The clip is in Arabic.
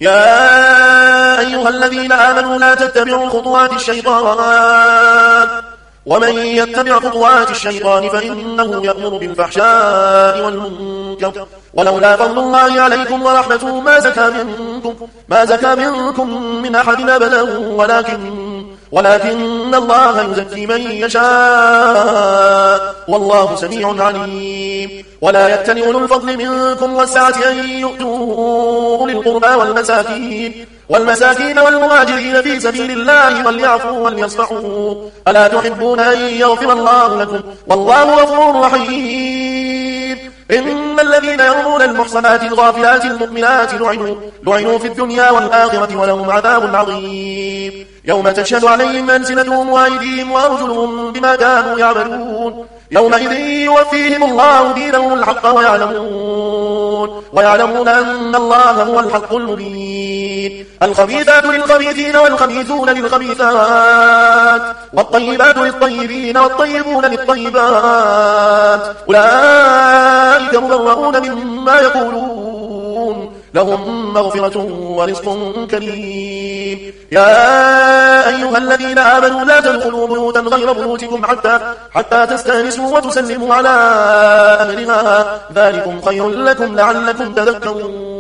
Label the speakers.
Speaker 1: يا أيها الذين آمنوا لا تتبعوا خطوات الشيطان ومن يتبع خطوات الشيطان فإنه يأمر بالفحشاء والمنكر ولولا فضل الله عليكم ورحمته ما زكى منكم من أحد أبدا ولكن الله يزكي من يشاء والله سميع عليم. ولا يأتل أولو الفضل منكم والسعة أن يؤتوا أولي القربى والمساكين والمهاجرين في سبيل الله وليعفوا وليصفحوا ألا تحبون أن يغفر الله لكم والله غفور رحيم. إن الذين يرمون المحصنات الغافلات المؤمنات لعنوا في الدنيا والآخرة ولهم عذاب عظيم يوم تشهد عليهم ألسنتهم وأيديهم وأرجلهم بما كانوا يعملون يومئذ يوفيهم الله دينهم الحق ويعلمون أن الله هو الحق المبين. الخبيثات للخبيثين والخبيثون للخبيثات والطيبات للطيبين والطيبون للطيبات أولئك مبرؤون مما يقولون لهم مغفرة ورزق كريم. يا أيها الذين آمنوا لا تدخلوا بيوتا غير بيوتكم حتى تستأنسوا وتسلموا على أهلها ذلكم خير لكم لعلكم تذكرون.